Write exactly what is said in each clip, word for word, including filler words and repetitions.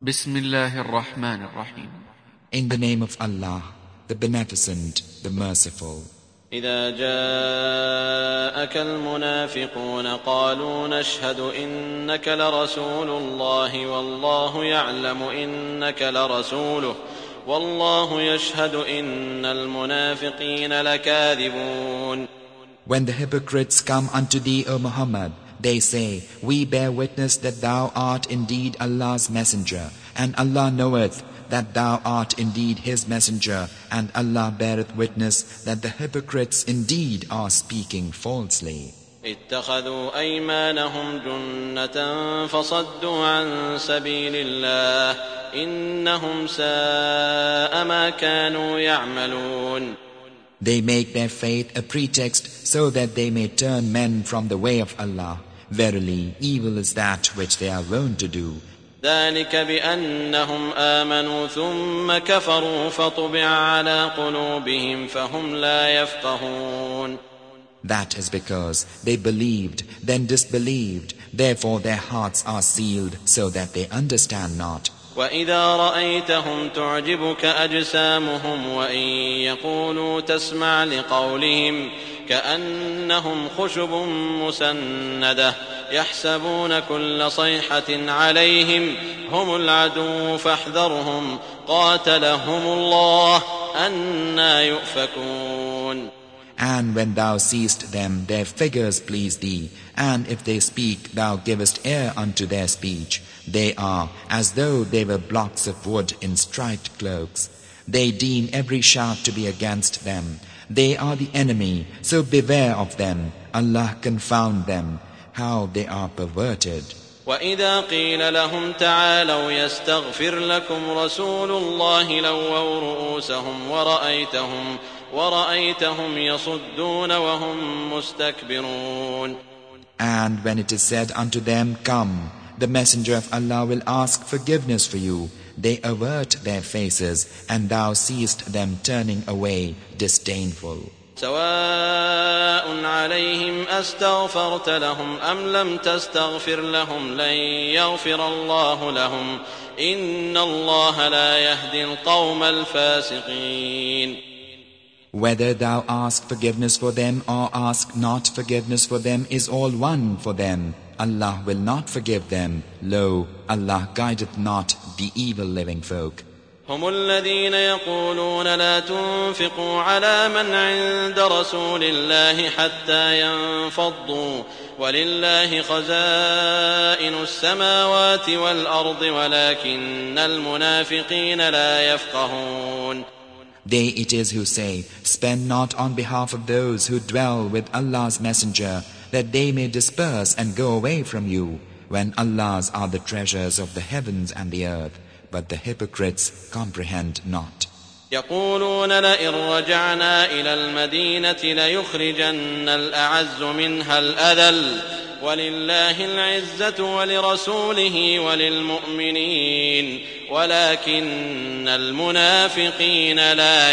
Bismillahir Rahmanir Rahim. In the name of Allah, the Beneficent, the Merciful. إذا جاءك المنافقون قالوا نشهد إنك لرسول الله والله يعلم إنك لرسوله والله يشهد إن المنافقين لكاذبون. When the hypocrites come unto thee, O Muhammad, they say, We bear witness that thou art indeed Allah's messenger, and Allah knoweth that thou art indeed His messenger, and Allah beareth witness that the hypocrites indeed are speaking falsely. اتخذوا أيمانهم جنة فصدوا عن سبيل الله إنهم ساء ما كانوا يعملون. They make their faith a pretext so that they may turn men from the way of Allah. Verily, evil is that which they are wont to do. ذلك بأنهم آمنوا ثم كفروا فطبع على قلوبهم فهم لا يفقهون. That is because they believed, then disbelieved, therefore their hearts are sealed so that they understand not. وإذا رأيتهم تعجبك أجسامهم وإن يقولوا تسمع لقولهم كأنهم خشب مسندة يحسبون كل صيحة عليهم هم العدو فاحذرهم قاتلهم الله أنى يؤفكون. And when thou seest them, their figures please thee, and if they speak, thou givest ear unto their speech. They are as though they were blocks of wood in striped cloaks. They deem every shout to be against them. They are the enemy, so beware of them. Allah confound them. How they are perverted. وإذا قيل لهم تعالوا يستغفر لكم رسول الله لووا رؤوسهم ورأيتهم ورأيتهم يصدون وهم مستكبرون. And when it is said unto them, Come, the Messenger of Allah will ask forgiveness for you, they avert their faces, and thou seest them turning away disdainful. سواء عليهم أستغفرت لهم أم لم تستغفر لهم لن يغفر الله لهم إن الله لا يهدي القوم الفاسقين. Whether thou ask forgiveness for them or ask not forgiveness for them is all one for them. Allah will not forgive them. Lo, Allah guideth not the evil living folk. هم الذين يقولون لا تنفقوا على من عند رسول الله حتى ينفضوا ولله خزائن السماوات والأرض ولكن المنافقين لا يفقهون. They it is who say, Spend not on behalf of those who dwell with Allah's messenger, that they may disperse and go away from you, when Allah's are the treasures of the heavens and the earth. But the hypocrites comprehend not. يقولون لئن رجعنا إلى المدينة ليخرجن الأعز منها الأذل ولله العزة ولرسوله وللمؤمنين ولكن المنافقين لا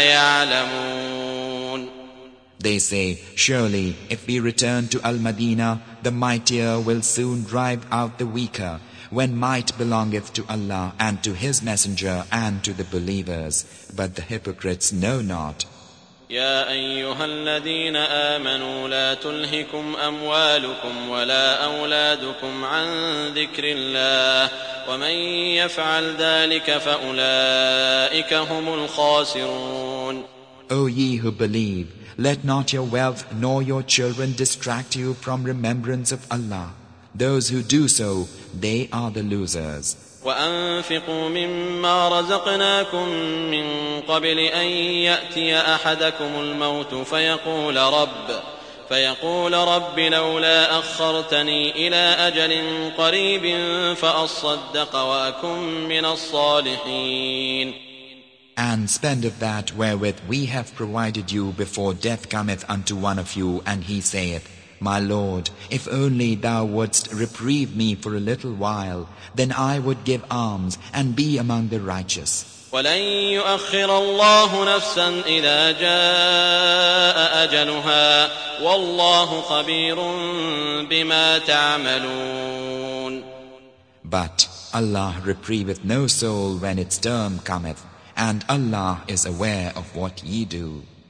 يعلمون. They say, Surely, if we return to Al-Madinah, the mightier will soon drive out the weaker, when might belongeth to Allah and to His Messenger and to the believers. But the hypocrites know not. يا أيها الذين آمنوا لا تلهكم أموالكم ولا أولادكم عن ذكر الله ومن يفعل ذلك فأولئك هم الخاسرون. O ye who believe, let not your wealth nor your children distract you from remembrance of Allah. Those who do so, they are the losers. وأنفقوا مما رزقناكم من قبل أن يأتي أحدكم الموت فيقول رب فيقول رب لولا أخرتني إلى أجل قريب فأصدق وأكن من الصالحين. And spend of that wherewith we have provided you before death cometh unto one of you, and he saith, My Lord, if only thou wouldst reprieve me for a little while, then I would give alms and be among the righteous. ولن يؤخر الله نفسا إذا جاء أجلها والله خبير بما تعملون. But Allah reprieveth no soul when its term cometh, and Allah is aware of what ye do.